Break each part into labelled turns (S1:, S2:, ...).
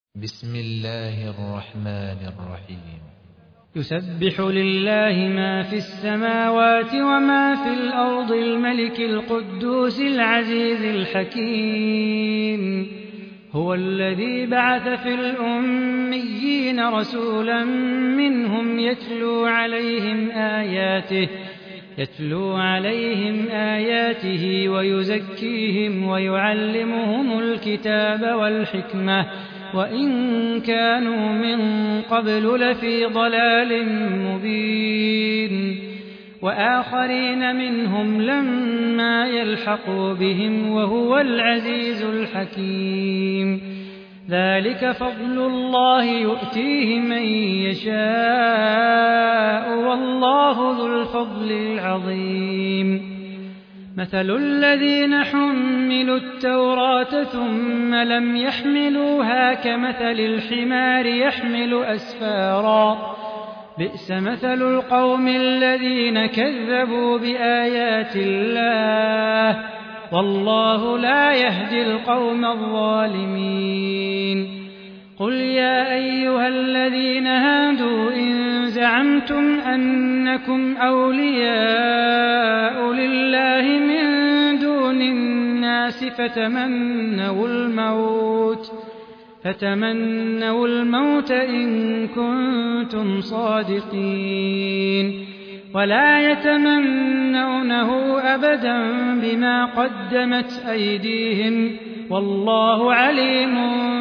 S1: بسم الله الرحمن الرحيم.
S2: يسبح لله ما في السماوات وما في الأرض الملك القدوس العزيز الحكيم. هو الذي بعث في الأميين رسولا منهم يتلو عليهم آياته ويزكيهم ويعلمهم الكتاب والحكمة وإن كانوا من قبل لفي ضلال مبين. وآخرين منهم لما يلحقوا بهم وهو العزيز الحكيم. ذلك فضل الله يؤتيه من يشاء والله ذو الفضل العظيم. مثل الذين حملوا التوراة ثم لم يحملوها كمثل الحمار يحمل أسفارا بئس مثل القوم الذين كذبوا بآيات الله والله لا يهدي القوم الظالمين. قل يا أيها الذين هادوا إن زعمتم أنكم أولياء لله من دون الناس فتمنوا الموت إن كنتم صادقين ولا يتمنونه أبدا بما قدمت أيديهم والله عليم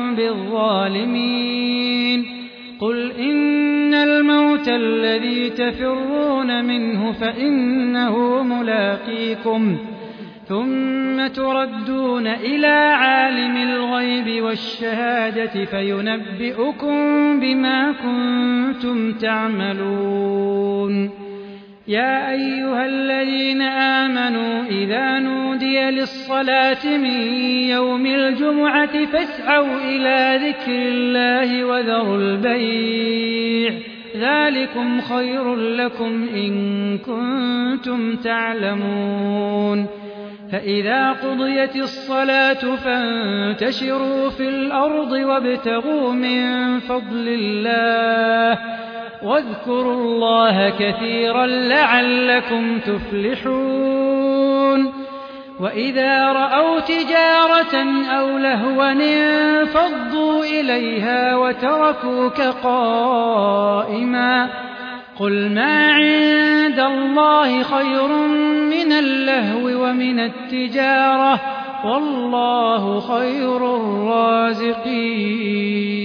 S2: بالظالمين. قل إن الموت الذي تفرون منه فإنه ملاقيكم ثم تردون إلى عالم الغيب والشهادة فينبئكم بما كنتم تعملون. يا أيها الذين آمنوا إذا نودي للصلاة من يوم الجمعة فاسعوا إلى ذكر الله وذروا البيع ذلكم خير لكم إن كنتم تعلمون. فإذا قضيت الصلاة فانتشروا في الأرض وابتغوا من فضل الله واذكروا الله كثيرا لعلكم تفلحون. وإذا رأوا تجارة أو لهوا انفضوا إليها وتركوك قائما قل ما عند الله خير من اللهو ومن التجارة والله خير الرازقين.